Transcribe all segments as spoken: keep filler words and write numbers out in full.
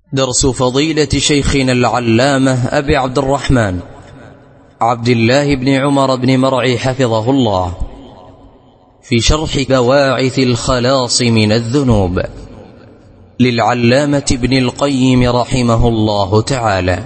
درس فضيلة شيخنا العلامة أبي عبد الرحمن عبد الله بن عمر بن مرعي حفظه الله في شرح بواعث الخلاص من الذنوب للعلامة ابن القيم رحمه الله تعالى.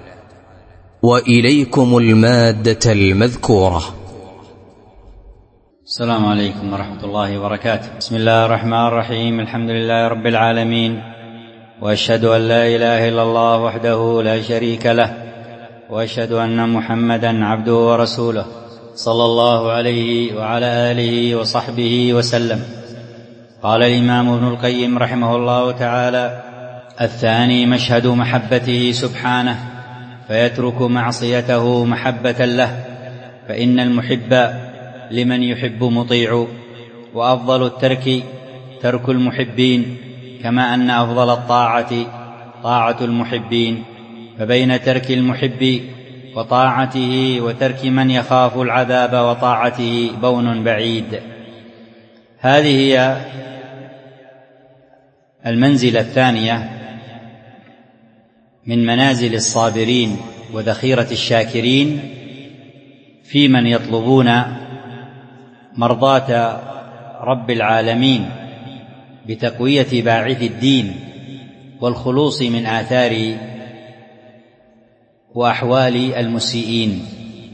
وإليكم المادة المذكورة. السلام عليكم ورحمة الله وبركاته. بسم الله الرحمن الرحيم. الحمد لله رب العالمين، وأشهد أن لا إله إلا الله وحده لا شريك له، وأشهد أن محمدا عبده ورسوله صلى الله عليه وعلى آله وصحبه وسلم. قال الإمام ابن القيم رحمه الله تعالى: الثاني مشهد محبته سبحانه، فيترك معصيته محبة له، فإن المحب لمن يحب مطيع، وأفضل الترك ترك المحبين، كما أن أفضل الطاعة طاعة المحبين، فبين ترك المحب وطاعته وترك من يخاف العذاب وطاعته بون بعيد. هذه هي المنزلة الثانية من منازل الصابرين وذخيرة الشاكرين في من يطلبون مرضاة رب العالمين بتقوية باعث الدين والخلوص من آثار وأحوال المسيئين.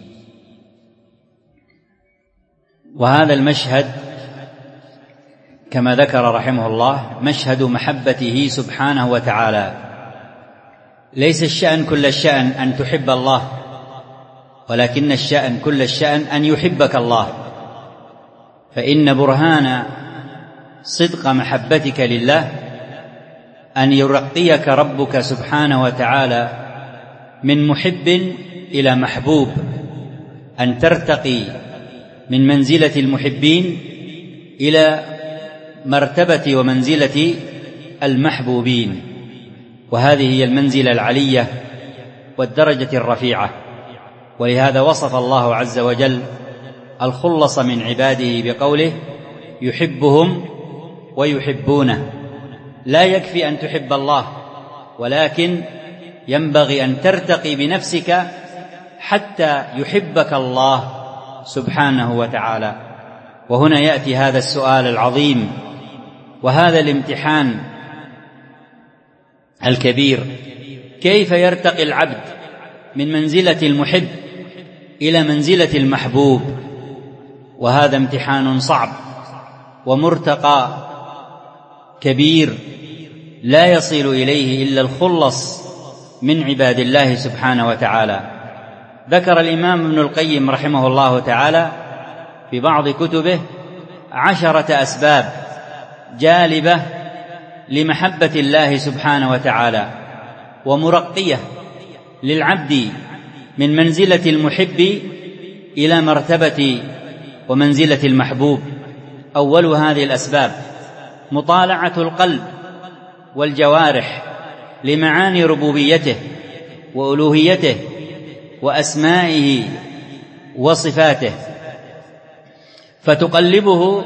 وهذا المشهد كما ذكر رحمه الله مشهد محبته سبحانه وتعالى. ليس الشأن كل الشأن أن تحب الله، ولكن الشأن كل الشأن أن يحبك الله، فإن برهان صدق محبتك لله أن يرقيك ربك سبحانه وتعالى من محب إلى محبوب، أن ترتقي من منزلة المحبين إلى مرتبة ومنزلة المحبوبين، وهذه هي المنزلة العلية والدرجة الرفيعة. ولهذا وصف الله عز وجل الخلص من عباده بقوله: يحبهم ويحبونه. لا يكفي أن تحب الله، ولكن ينبغي أن ترتقي بنفسك حتى يحبك الله سبحانه وتعالى. وهنا يأتي هذا السؤال العظيم وهذا الامتحان الكبير: كيف يرتقي العبد من منزلة المحب إلى منزلة المحبوب؟ وهذا امتحان صعب ومرتقى كبير لا يصل إليه إلا الخلص من عباد الله سبحانه وتعالى. ذكر الإمام ابن القيم رحمه الله تعالى في بعض كتبه عشرة أسباب جالبة لمحبة الله سبحانه وتعالى ومرقية للعبد من منزلة المحب إلى مرتبة ومنزلة المحبوب. أول هذه الأسباب مطالعة القلب والجوارح لمعاني ربوبيته وألوهيته وأسمائه وصفاته، فتقلبه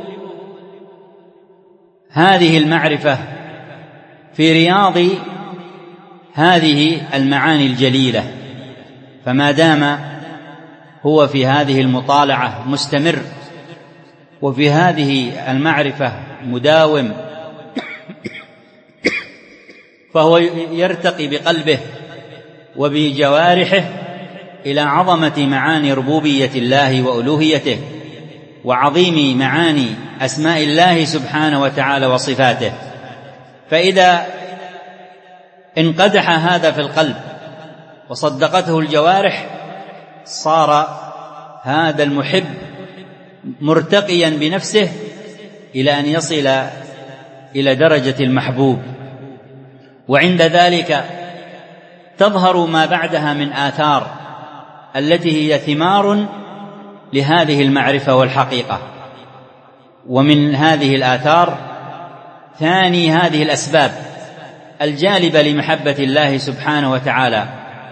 هذه المعرفة في رياض هذه المعاني الجليلة. فما دام هو في هذه المطالعة مستمر وفي هذه المعرفة مداوم، فهو يرتقي بقلبه وبجوارحه إلى عظمة معاني ربوبية الله وألوهيته وعظيم معاني أسماء الله سبحانه وتعالى وصفاته. فإذا انقدح هذا في القلب وصدقته الجوارح، صار هذا المحب مرتقيا بنفسه إلى أن يصل إلى درجة المحبوب. وعند ذلك تظهر ما بعدها من آثار التي هي ثمار لهذه المعرفة والحقيقة. ومن هذه الآثار ثاني هذه الأسباب الجالبة لمحبة الله سبحانه وتعالى،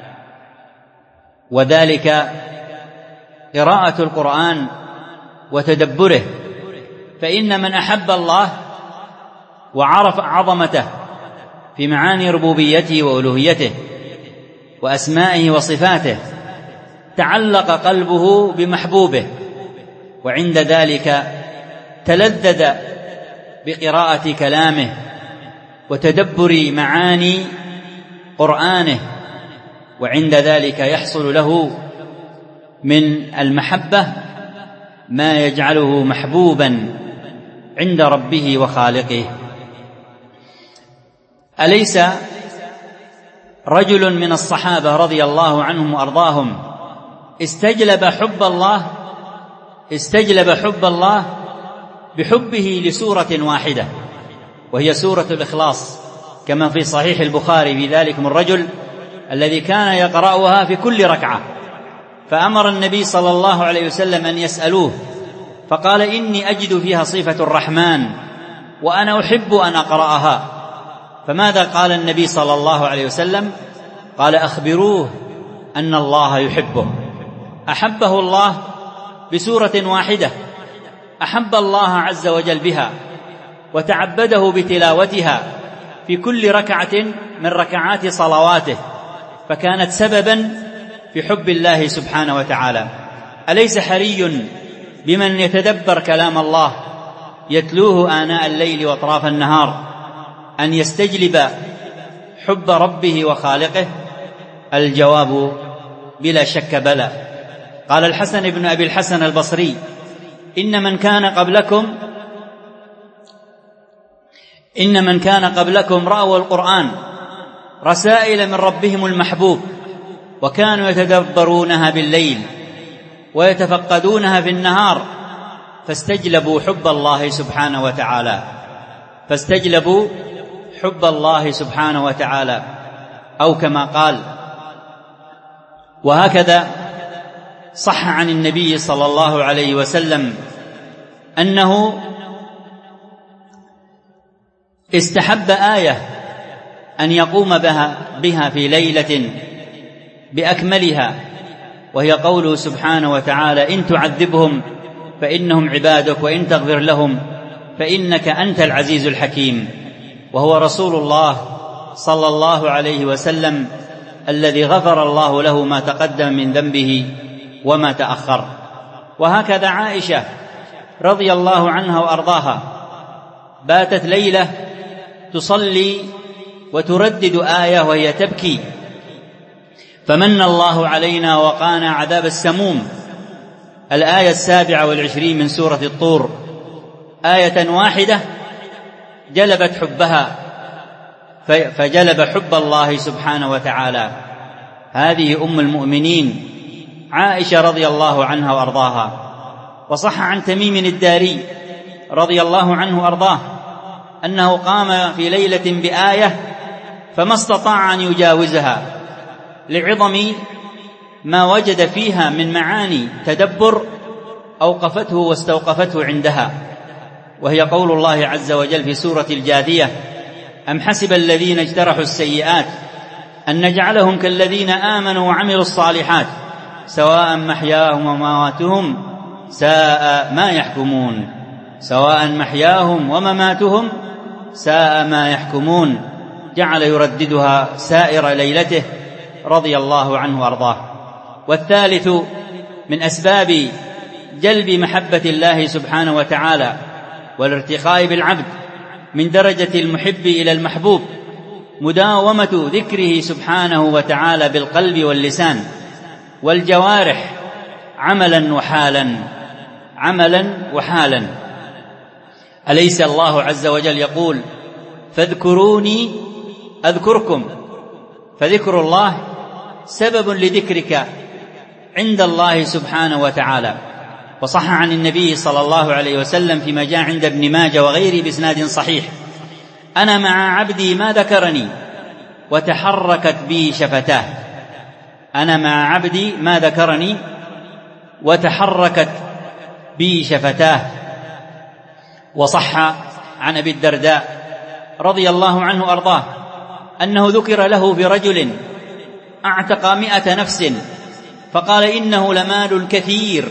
وذلك قراءة القرآن وتدبره. فإن من أحب الله وعرف عظمته في معاني ربوبيته وألوهيته وأسمائه وصفاته تعلق قلبه بمحبوبه، وعند ذلك تلذذ بقراءة كلامه وتدبر معاني قرآنه، وعند ذلك يحصل له من المحبة ما يجعله محبوبا عند ربه وخالقه. أليس رجل من الصحابة رضي الله عنهم وأرضاهم استجلب حب الله استجلب حب الله بحبه لسورة واحدة وهي سورة الإخلاص، كما في صحيح البخاري في ذلكم الرجل الذي كان يقرأها في كل ركعة، فأمر النبي صلى الله عليه وسلم أن يسألوه، فقال: إني أجد فيها صفة الرحمن وأنا أحب أن أقرأها. فماذا قال النبي صلى الله عليه وسلم؟ قال: أخبروه أن الله يحبه. أحبه الله بسورة واحدة، أحب الله عز وجل بها وتعبده بتلاوتها في كل ركعة من ركعات صلواته، فكانت سببا في حب الله سبحانه وتعالى. أليس حري بمن يتدبر كلام الله يتلوه آناء الليل وأطراف النهار أن يستجلب حب ربه وخالقه؟ الجواب بلا شك بلى. قال الحسن بن أبي الحسن البصري: إن من كان قبلكم إن من كان قبلكم رأوا القرآن رسائل من ربهم المحبوب، وكانوا يتدبرونها بالليل ويتفقدونها في النهار، فاستجلبوا حب الله سبحانه وتعالى فاستجلبوا حب الله سبحانه وتعالى أو كما قال. وهكذا صح عن النبي صلى الله عليه وسلم أنه استحب آية أن يقوم بها, بها في ليلة بأكملها، وهي قوله سبحانه وتعالى: إن تعذبهم فإنهم عبادك وإن تغفر لهم فإنك أنت العزيز الحكيم. وهو رسول الله صلى الله عليه وسلم الذي غفر الله له ما تقدم من ذنبه وما تأخر. وهكذا عائشة رضي الله عنها وأرضاها باتت ليلة تصلي وتردد آية وهي تبكي: فمن الله علينا وقانا عذاب السموم، الآية السابعة والعشرين من سورة الطور. آية واحدة جلبت حبها فجلب حب الله سبحانه وتعالى. هذه أم المؤمنين عائشة رضي الله عنها وأرضاها. وصح عن تميم الداري رضي الله عنه وأرضاه أنه قام في ليلة بآية فما استطاع أن يجاوزها لعظم ما وجد فيها من معاني تدبر أوقفته واستوقفته عندها، وهي قول الله عز وجل في سورة الجاثية: أم حسب الذين اجترحوا السيئات أن نجعلهم كالذين آمنوا وعملوا الصالحات سواء محياهم ومماتهم ساء ما يحكمون سواء محياهم ومماتهم ساء ما يحكمون. جعل يرددها سائر ليلته رضي الله عنه وأرضاه. والثالث من أسباب جلب محبة الله سبحانه وتعالى والارتقاء بالعبد من درجة المحب إلى المحبوب مداومة ذكره سبحانه وتعالى بالقلب واللسان والجوارح عملا وحالا عملا وحالا. أليس الله عز وجل يقول: فاذكروني أذكركم؟ فذكر الله سبب لذكرك عند الله سبحانه وتعالى. وصح عن النبي صلى الله عليه وسلم فيما جاء عند ابن ماجه وغيره بإسناد صحيح: أنا مع عبدي ما ذكرني وتحركت بي شفتاه. أنا مع عبدي ما ذكرني وتحركت بي شفتاه. وصح عن أبي الدرداء رضي الله عنه وأرضاه أنه ذكر له برجل أعتق مئة نفس فقال: إنه لمال كثير،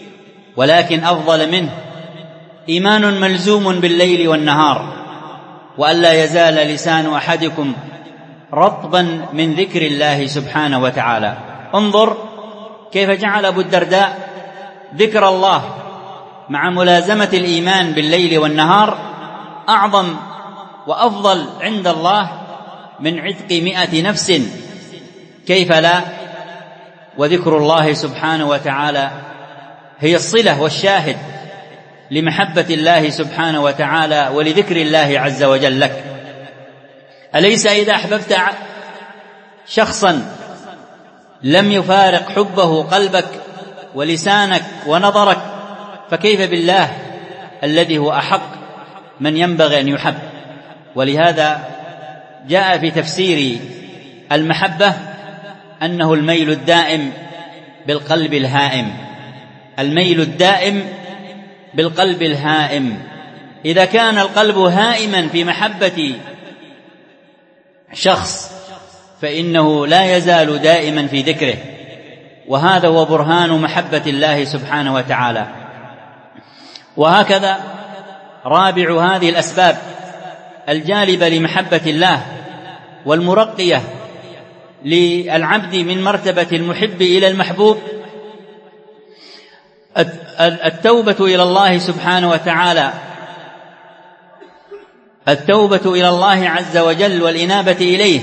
ولكن أفضل منه إيمان ملزوم بالليل والنهار. وألا يزال لسان أحدكم رطبا من ذكر الله سبحانه وتعالى. انظر كيف جعل أبو الدرداء ذكر الله مع ملازمة الإيمان بالليل والنهار أعظم وأفضل عند الله من عتق مئة نفس، كيف لا؟ وذكر الله سبحانه وتعالى هي الصلة والشاهد لمحبة الله سبحانه وتعالى ولذكر الله عز وجل لك. أليس إذا أحببت شخصا لم يفارق حبه قلبك ولسانك ونظرك، فكيف بالله الذي هو أحق من ينبغي أن يحب؟ ولهذا جاء في تفسير المحبة أنه الميل الدائم بالقلب الهائم، الميل الدائم بالقلب الهائم. إذا كان القلب هائما في محبة شخص فإنه لا يزال دائما في ذكره، وهذا هو برهان محبة الله سبحانه وتعالى. وهكذا رابع هذه الأسباب الجالبة لمحبة الله والمرقية للعبد من مرتبة المحب إلى المحبوب التوبة إلى الله سبحانه وتعالى، التوبة إلى الله عز وجل والإنابة إليه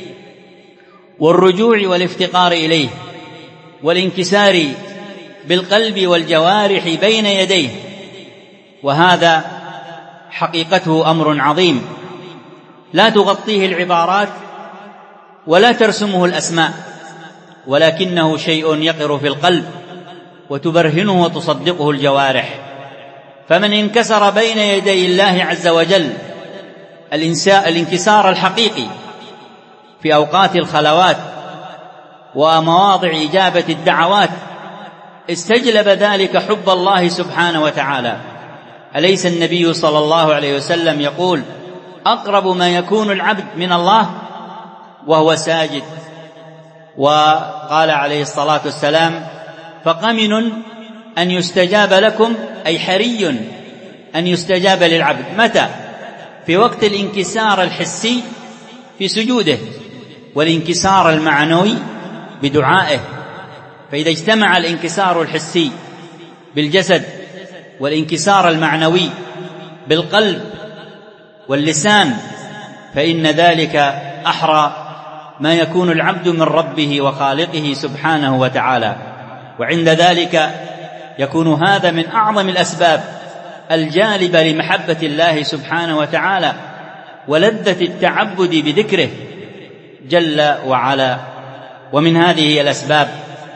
والرجوع والافتقار إليه والانكسار بالقلب والجوارح بين يديه. وهذا حقيقته أمر عظيم لا تغطيه العبارات ولا ترسمه الأسماء، ولكنه شيء يقر في القلب وتبرهنه وتصدقه الجوارح. فمن انكسر بين يدي الله عز وجل الانكسار الحقيقي في أوقات الخلوات ومواضع إجابة الدعوات استجلب ذلك حب الله سبحانه وتعالى. أليس النبي صلى الله عليه وسلم يقول: أقرب ما يكون العبد من الله وهو ساجد؟ وقال عليه الصلاة والسلام: فقمن أن يستجاب لكم، أي حري أن يستجاب للعبد. متى؟ في وقت الانكسار الحسي في سجوده، والانكسار المعنوي بدعائه. فإذا اجتمع الانكسار الحسي بالجسد والانكسار المعنوي بالقلب واللسان فإن ذلك أحرى ما يكون العبد من ربه وخالقه سبحانه وتعالى. وعند ذلك يكون هذا من أعظم الأسباب الجالبة لمحبة الله سبحانه وتعالى ولذة التعبد بذكره جل وعلا. ومن هذه الأسباب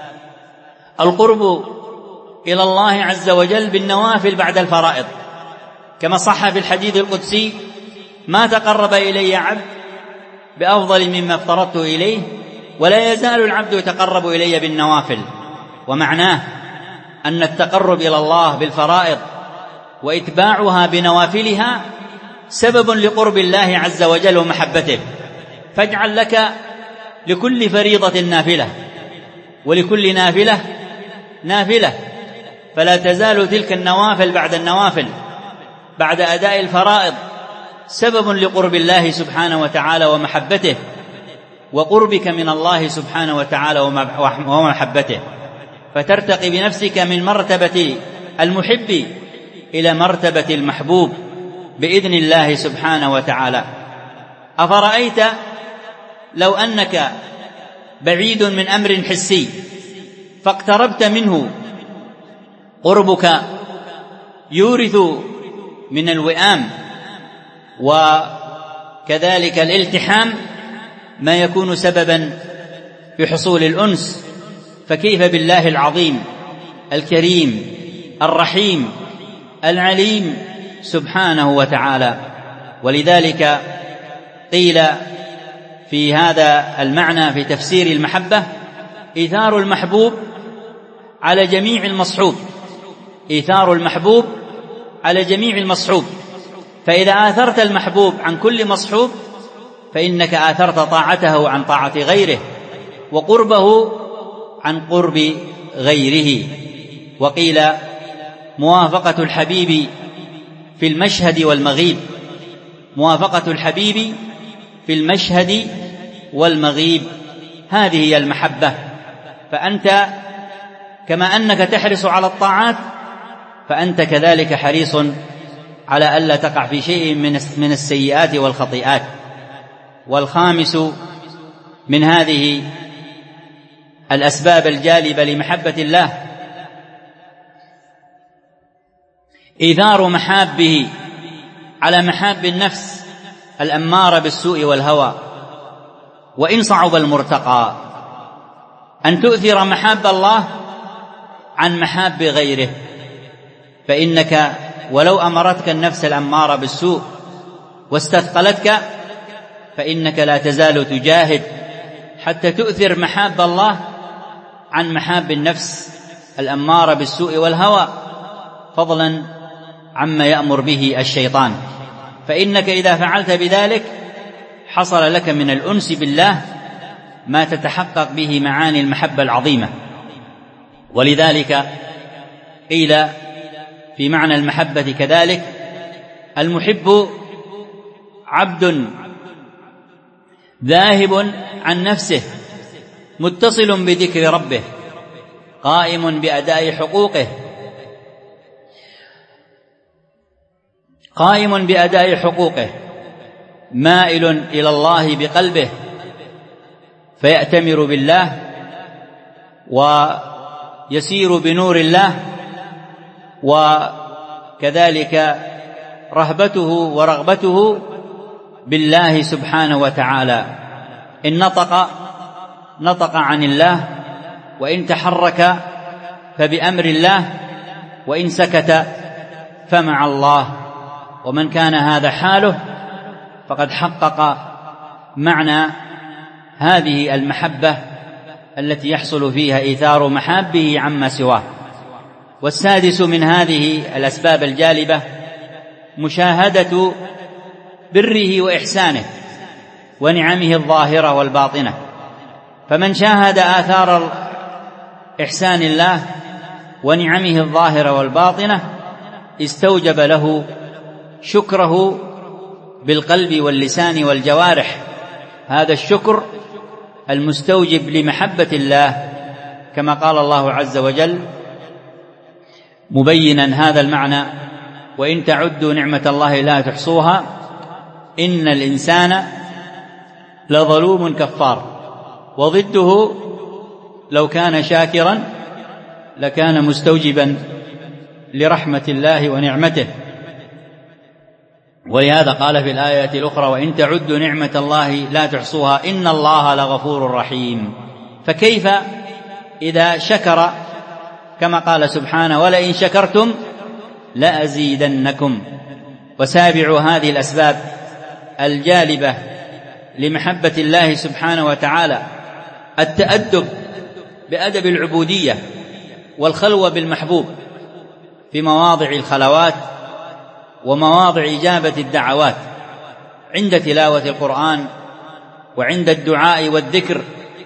القرب إلى الله عز وجل بالنوافل بعد الفرائض، كما صح في الحديث القدسي: ما تقرب إلي عبد بأفضل مما افترضت إليه ولا يزال العبد يتقرب إلي بالنوافل. ومعناه أن التقرب إلى الله بالفرائض وإتباعها بنوافلها سبب لقرب الله عز وجل ومحبته. فاجعل لك لكل فريضة نافلة ولكل نافلة نافلة، فلا تزال تلك النوافل بعد النوافل بعد أداء الفرائض سبب لقرب الله سبحانه وتعالى ومحبته وقربك من الله سبحانه وتعالى ومحبته، فترتقي بنفسك من مرتبة المحب إلى مرتبة المحبوب بإذن الله سبحانه وتعالى. أفرأيت لو أنك بعيد من أمر حسي فاقتربت منه، قربك يورث من الوئام وكذلك الالتحام ما يكون سببا في حصول الأنس، فكيف بالله العظيم الكريم الرحيم العليم سبحانه وتعالى. ولذلك قيل في هذا المعنى في تفسير المحبة: إيثار المحبوب على جميع المصحوب، إيثار المحبوب على جميع المصحوب. فإذا آثرت المحبوب عن كل مصحوب فإنك آثرت طاعته عن طاعة غيره وقربه عن قرب غيره. وقيل موافقة الحبيب في المشهد والمغيب، موافقة الحبيب في المشهد والمغيب، هذه هي المحبة. فأنت كما أنك تحرص على الطاعات فأنت كذلك حريص على ألا تقع في شيء من السيئات والخطيئات. والخامس من هذه الأسباب الجالبة لمحبة الله إيثار محابه على محاب النفس الأمارة بالسوء والهوى، وإن صعب المرتقى، أن تؤثر محاب الله عن محاب غيره. فإنك ولو أمرتك النفس الأمارة بالسوء واستثقلتك فإنك لا تزال تجاهد حتى تؤثر محاب الله عن محاب النفس الأمارة بالسوء والهوى، فضلا عما يأمر به الشيطان. فإنك إذا فعلت بذلك حصل لك من الأنس بالله ما تتحقق به معاني المحبة العظيمة. ولذلك قيل في معنى المحبة كذلك: المحب عبد ذاهب عن نفسه متصل بذكر ربه قائم بأداء حقوقه قائم بأداء حقوقه مائل إلى الله بقلبه فيأتمر بالله ويسير بنور الله، وكذلك رهبته ورغبته بالله سبحانه وتعالى. إن نطق نطق عن الله، وإن تحرك فبأمر الله، وإن سكت فمع الله. ومن كان هذا حاله فقد حقق معنى هذه المحبة التي يحصل فيها إيثار محابه عما سواه. والسادس من هذه الأسباب الجالبة مشاهدة بره وإحسانه ونعمه الظاهرة والباطنة. فمن شاهد آثار إحسان الله ونعمه الظاهرة والباطنة استوجب له شكره بالقلب واللسان والجوارح. هذا الشكر المستوجب لمحبة الله، كما قال الله عز وجل مبينا هذا المعنى: وإن تعدوا نعمة الله لا تحصوها إن الإنسان لظلوم كفار. وضده لو كان شاكرا لكان مستوجبا لرحمة الله ونعمته. ولهذا قال في الآية الأخرى: وإن تعدوا نعمة الله لا تحصوها إن الله لغفور رحيم. فكيف إذا شكر، كما قال سبحانه: ولئن شكرتم لأزيدنكم. وسابع هذه الأسباب الجالبة لمحبة الله سبحانه وتعالى التأدب بأدب العبودية والخلوة بالمحبوب في مواضع الخلوات ومواضع إجابة الدعوات، عند تلاوة القرآن وعند الدعاء والذكر،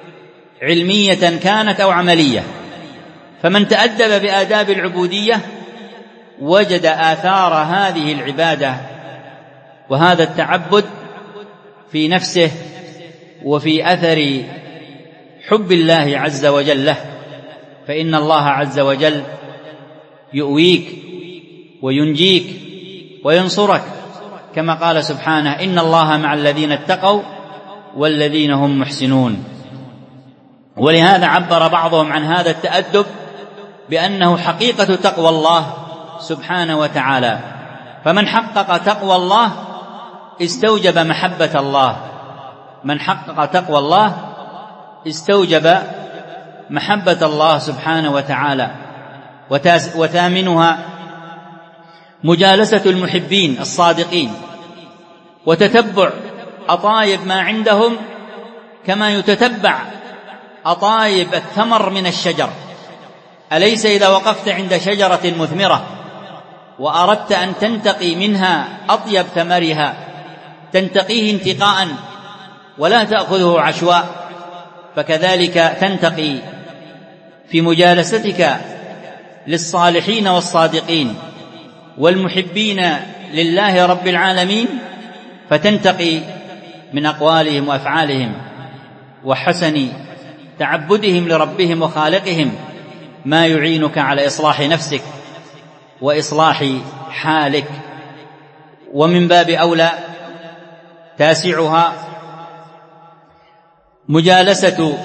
علمية كانت أو عملية. فمن تأدب بآداب العبودية وجد آثار هذه العبادة وهذا التعبد في نفسه وفي أثر حب الله عز وجل له. فإن الله عز وجل يؤويك وينجيك وينصرك، كما قال سبحانه: إن الله مع الذين اتقوا والذين هم محسنون. ولهذا عبر بعضهم عن هذا التأدب بأنه حقيقة تقوى الله سبحانه وتعالى. فمن حقق تقوى الله استوجب محبة الله، من حقق تقوى الله استوجب محبة الله سبحانه وتعالى. وثامنها مجالسة المحبين الصادقين وتتبع أطايب ما عندهم كما يتتبع أطايب الثمر من الشجر. أليس إذا وقفت عند شجرة مثمرة وأردت أن تنتقي منها أطيب ثمرها تنتقيه انتقاء ولا تأخذه عشواء، فكذلك تنتقي في مجالستك للصالحين والصادقين والمحبين لله رب العالمين فتنتقي من أقوالهم وأفعالهم وحسن تعبدهم لربهم وخالقهم ما يعينك على إصلاح نفسك وإصلاح حالك. ومن باب أولى تاسعها مجالسة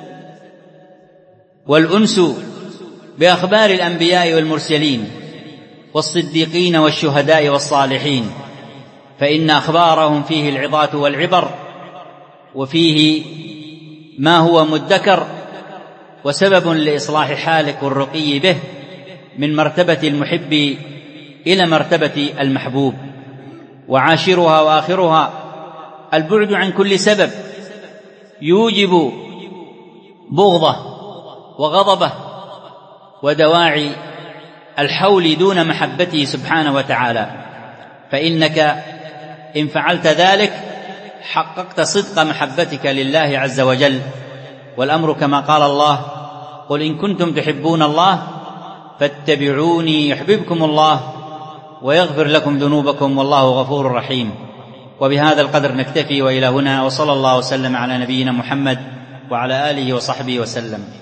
والأنس بأخبار الأنبياء والمرسلين والصديقين والشهداء والصالحين، فإن أخبارهم فيه العظات والعبر، وفيه ما هو مدكر وسبب لإصلاح حالك والرقي به من مرتبة المحب إلى مرتبة المحبوب. وعاشرها وآخرها البعد عن كل سبب يوجب بغضه وغضبه ودواعي الحول دون محبته سبحانه وتعالى، فإنك إن فعلت ذلك حققت صدق محبتك لله عز وجل. والأمر كما قال الله: قل إن كنتم تحبون الله فاتبعوني يحببكم الله ويغفر لكم ذنوبكم والله غفور رحيم. وبهذا القدر نكتفي، وإلى هنا، وصلى الله وسلم على نبينا محمد وعلى آله وصحبه وسلم.